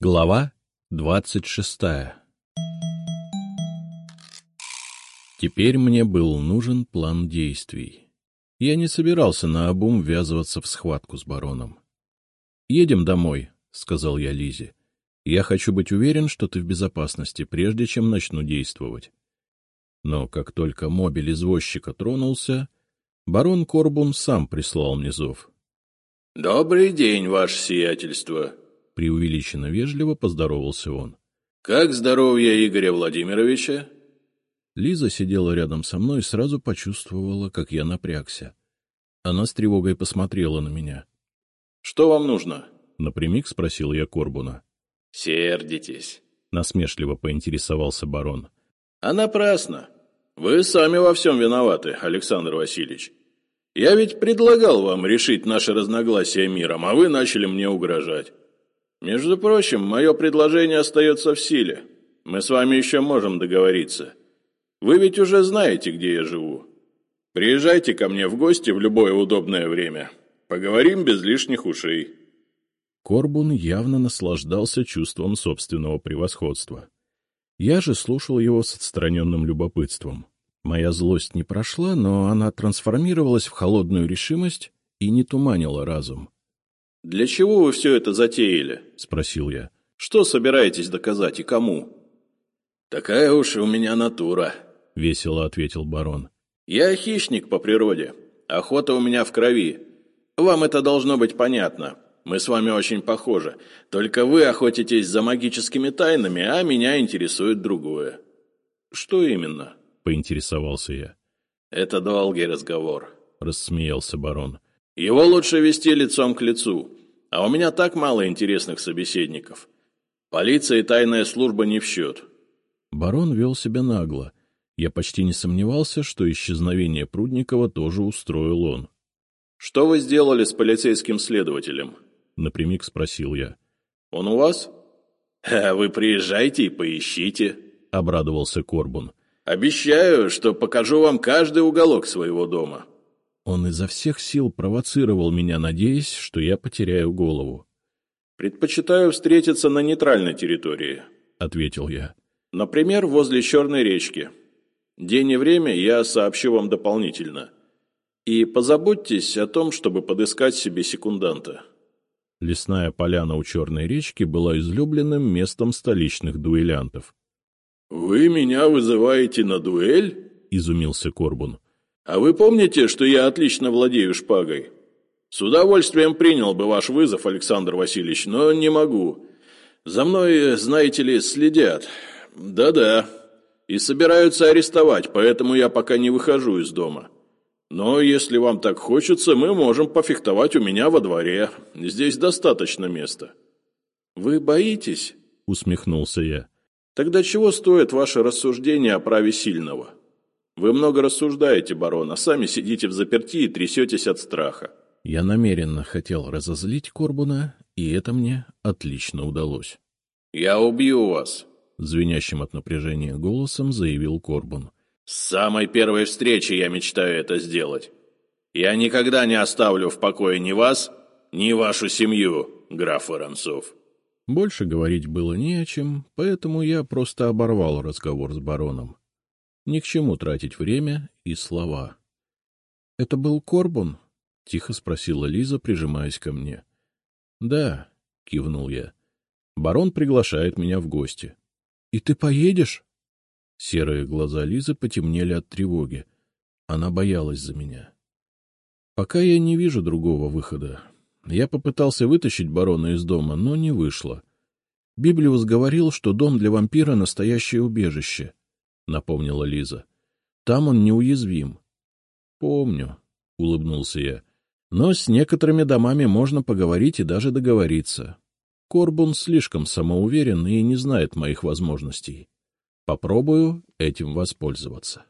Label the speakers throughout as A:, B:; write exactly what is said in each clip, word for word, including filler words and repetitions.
A: Глава двадцать шестая. Теперь мне был нужен план действий. Я не собирался наобум ввязываться в схватку с бароном. — Едем домой, — сказал я Лизе. — Я хочу быть уверен, что ты в безопасности, прежде чем начну действовать. Но как только мобиль извозчика тронулся, барон Корбун сам прислал мне зов.
B: — Добрый день, ваше сиятельство! —
A: преувеличенно вежливо поздоровался он.
B: — Как здоровье Игоря Владимировича?
A: Лиза сидела рядом со мной и сразу почувствовала, как я напрягся. Она с тревогой посмотрела на меня. —
B: Что вам нужно?
A: — напрямик спросил я Корбуна.
B: — Сердитесь,
A: — насмешливо поинтересовался барон.
B: — А напрасно. Вы сами во всем виноваты, Александр Васильевич. Я ведь предлагал вам решить наши разногласия миром, а вы начали мне угрожать. Между прочим, мое предложение остается в силе. Мы с вами еще можем договориться. Вы ведь уже знаете, где я живу. Приезжайте ко мне в гости в любое удобное время. Поговорим без лишних ушей.
A: Корбун явно наслаждался чувством собственного превосходства. Я же слушал его с отстраненным любопытством. Моя злость не прошла, но она трансформировалась в холодную решимость и не туманила разум.
B: — Для чего вы все это затеяли? —
A: спросил я.
B: — Что собираетесь доказать и кому? — Такая уж у меня натура, —
A: весело ответил барон.
B: — Я хищник по природе. Охота у меня в крови. Вам это должно быть понятно. Мы с вами очень похожи. Только вы охотитесь за магическими тайнами, а меня интересует другое. — Что именно? —
A: поинтересовался я.
B: — Это долгий разговор,
A: — рассмеялся барон.
B: — Его лучше вести лицом к лицу. А у меня так мало интересных собеседников. Полиция и тайная служба не в счет.
A: Барон вел себя нагло. Я почти не сомневался, что исчезновение Прудникова тоже устроил он.
B: — Что вы сделали с полицейским следователем? —
A: напрямик спросил я.
B: — Он у вас? — Вы приезжайте и поищите, —
A: обрадовался Корбун.
B: — Обещаю, что покажу вам каждый уголок своего дома.
A: Он изо всех сил провоцировал меня, надеясь, что я потеряю голову.
B: — Предпочитаю встретиться на нейтральной территории,
A: — ответил я.
B: — Например, возле Черной речки. День и время я сообщу вам дополнительно. И позаботьтесь о том, чтобы подыскать себе секунданта.
A: Лесная поляна у Черной речки была излюбленным местом столичных дуэлянтов.
B: — Вы меня вызываете на дуэль? —
A: изумился Корбун.
B: — А вы помните, что я отлично владею шпагой? С удовольствием принял бы ваш вызов, Александр Васильевич, но не могу. За мной, знаете ли, следят. Да-да. И собираются арестовать, поэтому я пока не выхожу из дома. Но если вам так хочется, мы можем пофехтовать у меня во дворе. Здесь достаточно места. — Вы боитесь? —
A: усмехнулся я.
B: — Тогда чего стоит ваше рассуждение о праве сильного? Вы много рассуждаете, барон, а сами сидите взаперти и трясетесь от страха.
A: Я намеренно хотел разозлить Корбуна, и это мне отлично удалось.
B: — Я убью вас,
A: — звенящим от напряжения голосом заявил Корбун.
B: — С самой первой встречи я мечтаю это сделать. Я никогда не оставлю в покое ни вас, ни вашу семью, граф Воронцов.
A: Больше говорить было не о чем, поэтому я просто оборвал разговор с бароном. Ни к чему тратить время и слова. — Это был Корбун? — тихо спросила Лиза, прижимаясь ко мне. — Да, — кивнул я. — Барон приглашает меня в гости. — И ты поедешь? Серые глаза Лизы потемнели от тревоги. Она боялась за меня. Пока я не вижу другого выхода. Я попытался вытащить барона из дома, но не вышло. Библиус говорил, что дом для вампира — настоящее убежище, — напомнила Лиза. — Там он неуязвим. — Помню, — улыбнулся я. — Но с некоторыми домами можно поговорить и даже договориться. Корбун слишком самоуверен и не знает моих возможностей. Попробую этим воспользоваться.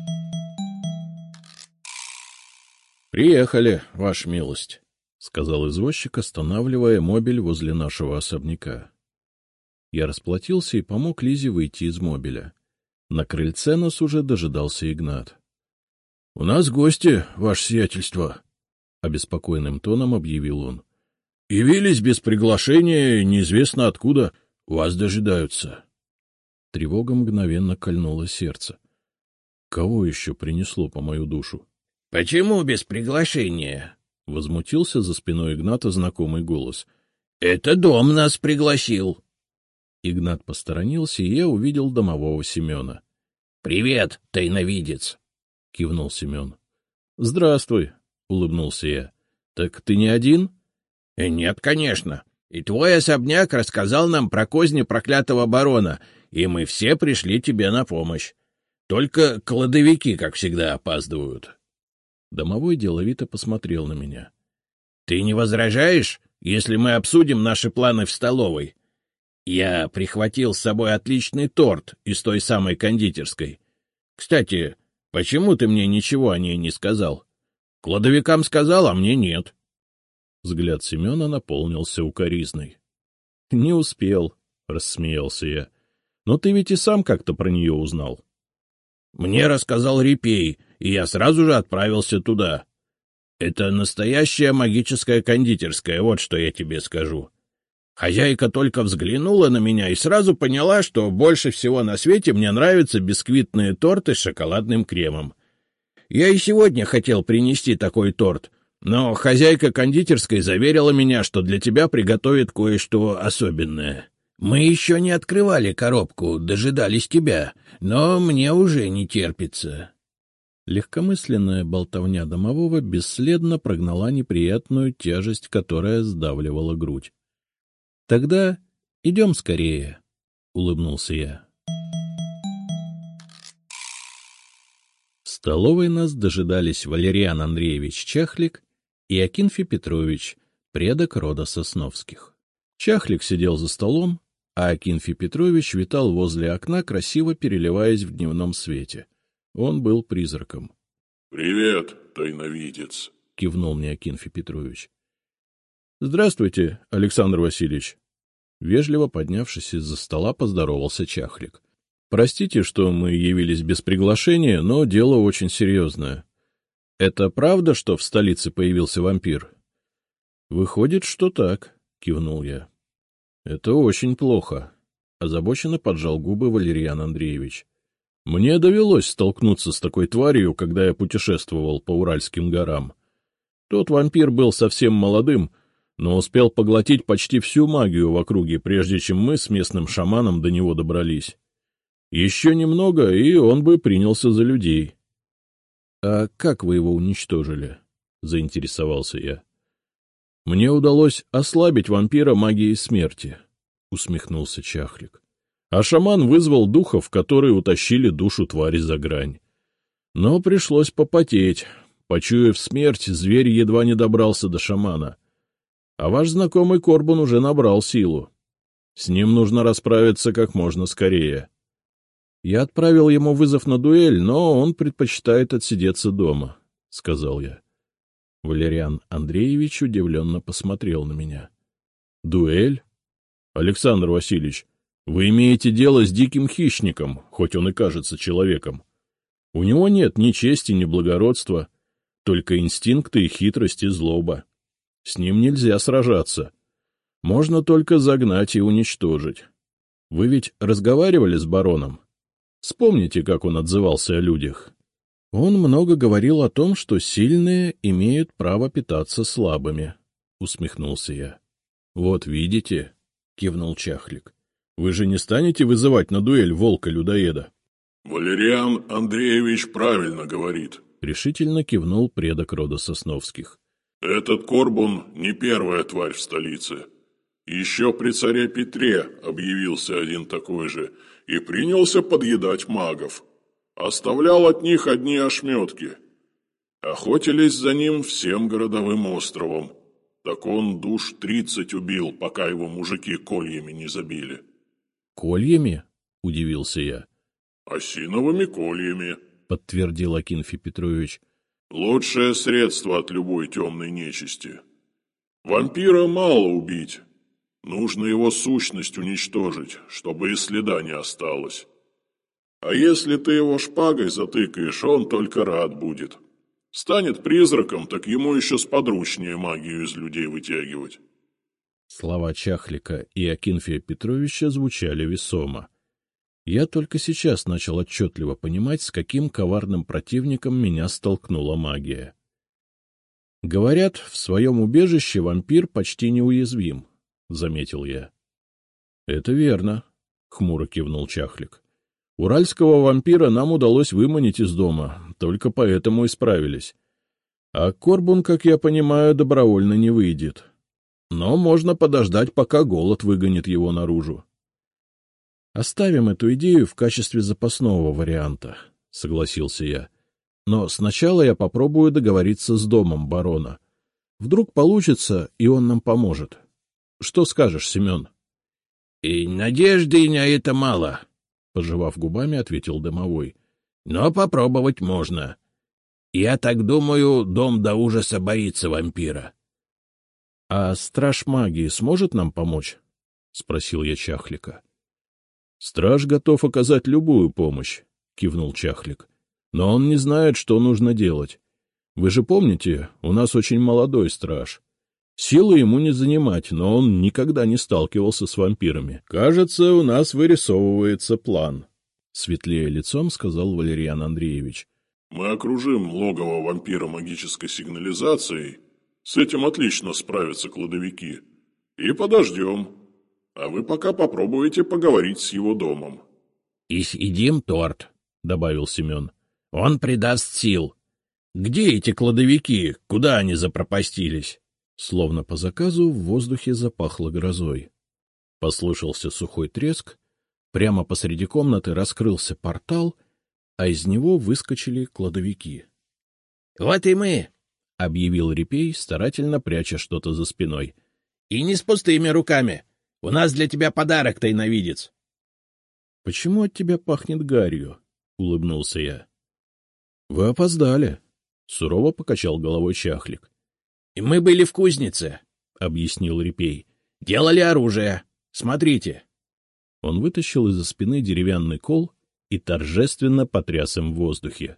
A: — Приехали, ваша милость, — сказал извозчик, останавливая мобиль возле нашего особняка. Я расплатился и помог Лизе выйти из мобиля. На крыльце нас уже дожидался Игнат. — У нас гости, ваше сиятельство, — обеспокоенным тоном объявил он. — Явились без приглашения, неизвестно откуда. — Вас дожидаются. Тревога мгновенно кольнула сердце. Кого еще принесло по мою душу?
C: — Почему без приглашения?
A: — возмутился за спиной Игната знакомый голос.
C: — Это дом нас пригласил.
A: Игнат посторонился, и я увидел домового Семена.
C: — Привет, тайновидец!
A: — кивнул Семен. — Здравствуй, — улыбнулся я. — Так ты не один?
C: — Нет, конечно. И твой особняк рассказал нам про козни проклятого барона, и мы все пришли тебе на помощь. Только кладовики, как всегда, опаздывают.
A: Домовой деловито посмотрел на меня.
C: — Ты не возражаешь, если мы обсудим наши планы в столовой? Я прихватил с собой отличный торт из той самой кондитерской. Кстати, почему ты мне ничего о ней не сказал? Кладовикам сказал, а мне нет.
A: Взгляд Семена наполнился укоризной. — Не успел, — рассмеялся я. — Но ты ведь и сам как-то про нее узнал.
C: — Мне рассказал Репей, и я сразу же отправился туда. Это настоящая магическая кондитерская, вот что я тебе скажу. Хозяйка только взглянула на меня и сразу поняла, что больше всего на свете мне нравятся бисквитные торты с шоколадным кремом. Я и сегодня хотел принести такой торт, но хозяйка кондитерской заверила меня, что для тебя приготовит кое-что особенное. Мы еще не открывали коробку, дожидались тебя, но мне уже не терпится.
A: Легкомысленная болтовня домового бесследно прогнала неприятную тяжесть, которая сдавливала грудь. — Тогда идем скорее, — улыбнулся я. В столовой нас дожидались Валериан Андреевич Чахлик и Акинфий Петрович, предок рода Сосновских. Чахлик сидел за столом, а Акинфий Петрович витал возле окна, красиво переливаясь в дневном свете. Он был призраком.
D: — Привет, тайновидец,
A: — кивнул мне Акинфий Петрович. — Здравствуйте, Александр Васильевич. Вежливо поднявшись из-за стола, поздоровался Чахлик. — Простите, что мы явились без приглашения, но дело очень серьезное. Это правда, что в столице появился вампир? — Выходит, что так, — кивнул я. — Это очень плохо, — озабоченно поджал губы Валериан Андреевич. — Мне довелось столкнуться с такой тварью, когда я путешествовал по Уральским горам. Тот вампир был совсем молодым, но успел поглотить почти всю магию в округе, прежде чем мы с местным шаманом до него добрались. Еще немного, и он бы принялся за людей. — А как вы его уничтожили? — заинтересовался я. — Мне удалось ослабить вампира магией смерти, — усмехнулся Чахлик. А шаман вызвал духов, которые утащили душу твари за грань. Но пришлось попотеть. Почуяв смерть, зверь едва не добрался до шамана. А ваш знакомый Корбун уже набрал силу. С ним нужно расправиться как можно скорее. Я отправил ему вызов на дуэль, но он предпочитает отсидеться дома, — сказал я. Валериан Андреевич удивленно посмотрел на меня. — Дуэль? Александр Васильевич, вы имеете дело с диким хищником, хоть он и кажется человеком. У него нет ни чести, ни благородства, только инстинкты и хитрость и злоба. С ним нельзя сражаться. Можно только загнать и уничтожить. Вы ведь разговаривали с бароном? Вспомните, как он отзывался о людях. Он много говорил о том, что сильные имеют право питаться слабыми, — усмехнулся я. — Вот видите, — кивнул Чахлик. — Вы же не станете вызывать на дуэль волка-людоеда?
D: — Валериан Андреевич правильно говорит,
A: — решительно кивнул предок рода Сосновских.
D: — Этот Корбун не первая тварь в столице. Еще при царе Петре объявился один такой же и принялся подъедать магов. Оставлял от них одни ошметки. Охотились за ним всем городовым островом. Так он душ тридцать убил, пока его мужики кольями не забили.
A: — Кольями? — удивился я.
D: — Осиновыми кольями,
A: — подтвердил Акинфий Петрович.
D: — Лучшее средство от любой темной нечисти. Вампира мало убить. Нужно его сущность уничтожить, чтобы и следа не осталось. А если ты его шпагой затыкаешь, он только рад будет. Станет призраком, так ему еще сподручнее магию из людей вытягивать.
A: Слова Чахлика и Акинфия Петровича звучали весомо. Я только сейчас начал отчетливо понимать, с каким коварным противником меня столкнула магия. Говорят, в своем убежище вампир почти неуязвим, — заметил я. — Это верно, — хмуро кивнул Чахлик. — Уральского вампира нам удалось выманить из дома, только поэтому и справились. А Корбун, как я понимаю, добровольно не выйдет. Но можно подождать, пока голод выгонит его наружу. — Оставим эту идею в качестве запасного варианта, — согласился я. — Но сначала я попробую договориться с домом барона. Вдруг получится, и он нам поможет. Что скажешь, Семен?
C: — И надежды на это мало, —
A: пожевав губами, ответил домовой.
C: — Но попробовать можно. Я так думаю, дом до ужаса боится вампира.
A: — А страж магии сможет нам помочь? — спросил я Чахлика. — Страж готов оказать любую помощь, — кивнул Чахлик. — Но он не знает, что нужно делать. Вы же помните, у нас очень молодой страж. Силы ему не занимать, но он никогда не сталкивался с вампирами. — Кажется, у нас вырисовывается план, — светлея лицом сказал Валериан Андреевич.
D: — Мы окружим логово вампира магической сигнализацией. С этим отлично справятся кладовики. И подождем. А вы пока попробуйте поговорить с его домом.
C: — И съедим торт, — добавил Семен. — Он придаст сил. Где эти кладовики? Куда они запропастились?
A: Словно по заказу в воздухе запахло грозой. Послышался сухой треск, прямо посреди комнаты раскрылся портал, а из него выскочили кладовики.
C: — Вот и мы,
A: — объявил Репей, старательно пряча что-то за спиной.
C: — И не с пустыми руками. У нас для тебя подарок, тайновидец.
A: — Почему от тебя пахнет гарью? — улыбнулся я. — Вы опоздали, — сурово покачал головой Чахлик.
C: — И мы были в кузнице,
A: — объяснил Репей.
C: — Делали оружие. Смотрите.
A: Он вытащил из-за спины деревянный кол и торжественно потряс им в воздухе.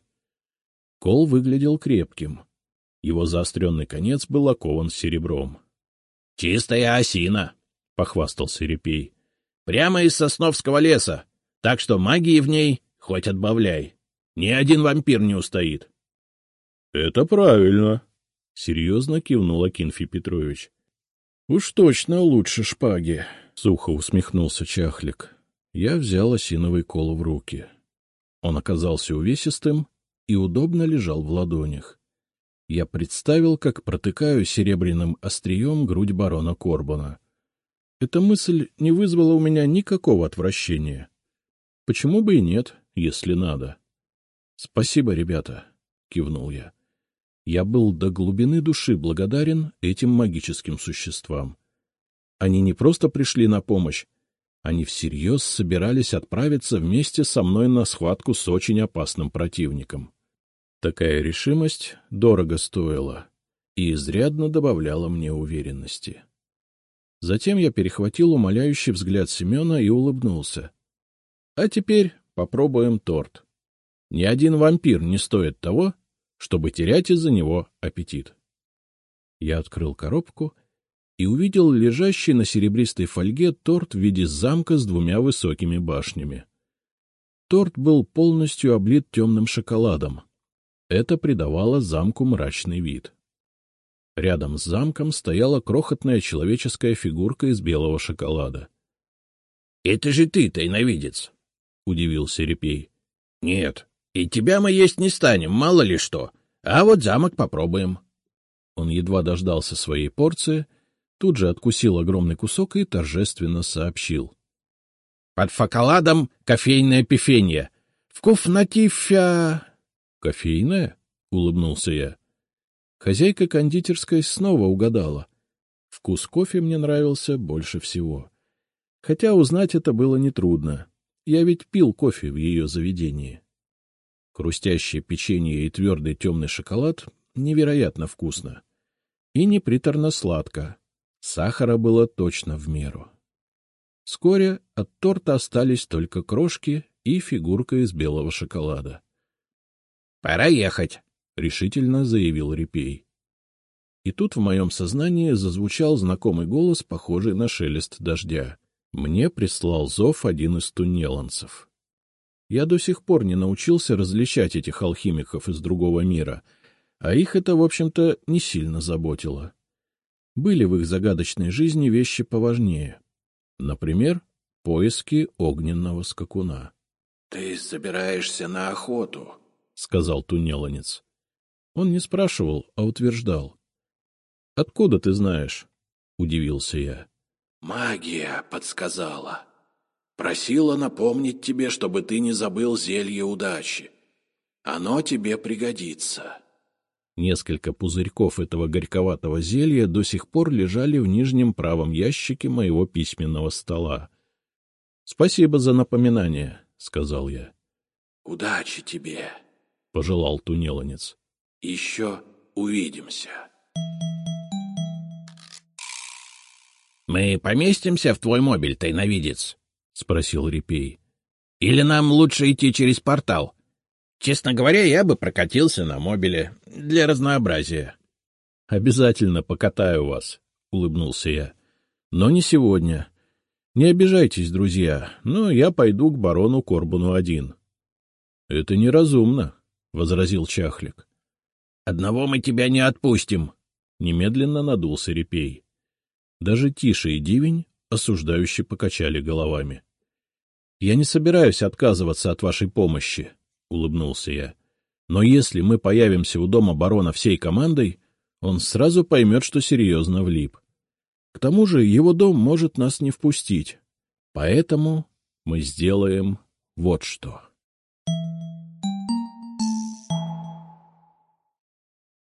A: Кол выглядел крепким. Его заостренный конец был окован серебром.
C: — Чистая осина, — похвастался Репей. — Прямо из сосновского леса, так что магии в ней хоть отбавляй. Ни один вампир не устоит.
A: — Это правильно, — серьезно кивнул Акинфий Петрович. — Уж точно лучше шпаги, — сухо усмехнулся Чахлик. Я взял осиновый кол в руки. Он оказался увесистым и удобно лежал в ладонях. Я представил, как протыкаю серебряным острием грудь барона Корбуна. Эта мысль не вызвала у меня никакого отвращения. Почему бы и нет, если надо? — Спасибо, ребята, — кивнул я. Я был до глубины души благодарен этим магическим существам. Они не просто пришли на помощь, они всерьез собирались отправиться вместе со мной на схватку с очень опасным противником. Такая решимость дорого стоила и изрядно добавляла мне уверенности. Затем я перехватил умоляющий взгляд Семена и улыбнулся. — А теперь попробуем торт. Ни один вампир не стоит того, чтобы терять из-за него аппетит. Я открыл коробку и увидел лежащий на серебристой фольге торт в виде замка с двумя высокими башнями. Торт был полностью облит темным шоколадом. Это придавало замку мрачный вид. Рядом с замком стояла крохотная человеческая фигурка из белого шоколада.
C: — Это же ты, тайновидец, — удивился Репей. — Нет, и тебя мы есть не станем, мало ли что, а вот замок попробуем.
A: Он едва дождался своей порции, тут же откусил огромный кусок и торжественно сообщил.
C: — Под шоколадом кофейное пифенье. Вкуснотища!
A: — Кофейное? — улыбнулся я. Хозяйка кондитерской снова угадала. Вкус кофе мне нравился больше всего. Хотя узнать это было нетрудно. Я ведь пил кофе в ее заведении. Хрустящее печенье и твердый темный шоколад невероятно вкусно. И не приторно-сладко. Сахара было точно в меру. Вскоре от торта остались только крошки и фигурка из белого шоколада.
C: — Пора ехать,
A: — решительно заявил Репей. И тут в моем сознании зазвучал знакомый голос, похожий на шелест дождя. Мне прислал зов один из туннеланцев. Я до сих пор не научился различать этих алхимиков из другого мира, а их это, в общем-то, не сильно заботило. Были в их загадочной жизни вещи поважнее. Например, поиски огненного скакуна. — Ты собираешься на охоту, — сказал туннеланец. Он не спрашивал, а утверждал. — Откуда ты знаешь? — удивился я. — Магия подсказала. Просила напомнить тебе, чтобы ты не забыл зелье удачи. Оно тебе пригодится. Несколько пузырьков этого горьковатого зелья до сих пор лежали в нижнем правом ящике моего письменного стола. — Спасибо за напоминание, — сказал я. — Удачи тебе, — пожелал туннеланец. — Еще увидимся. — Мы поместимся в твой мобиль, тайновидец? — спросил Репей. — Или нам лучше идти через портал? Честно говоря, я бы прокатился на мобиле, для разнообразия. — Обязательно покатаю вас, — улыбнулся я. — Но не сегодня. Не обижайтесь, друзья, но я пойду к барону Корбуну один. — Это неразумно, — возразил Чахлик. — Одного мы тебя не отпустим, — немедленно надулся Репей. Даже Тиша и Дивень осуждающе покачали головами. — Я не собираюсь отказываться от вашей помощи, — улыбнулся я. — Но если мы появимся у дома барона всей командой, он сразу поймет, что серьезно влип. К тому же его дом может нас не впустить. Поэтому мы сделаем вот что.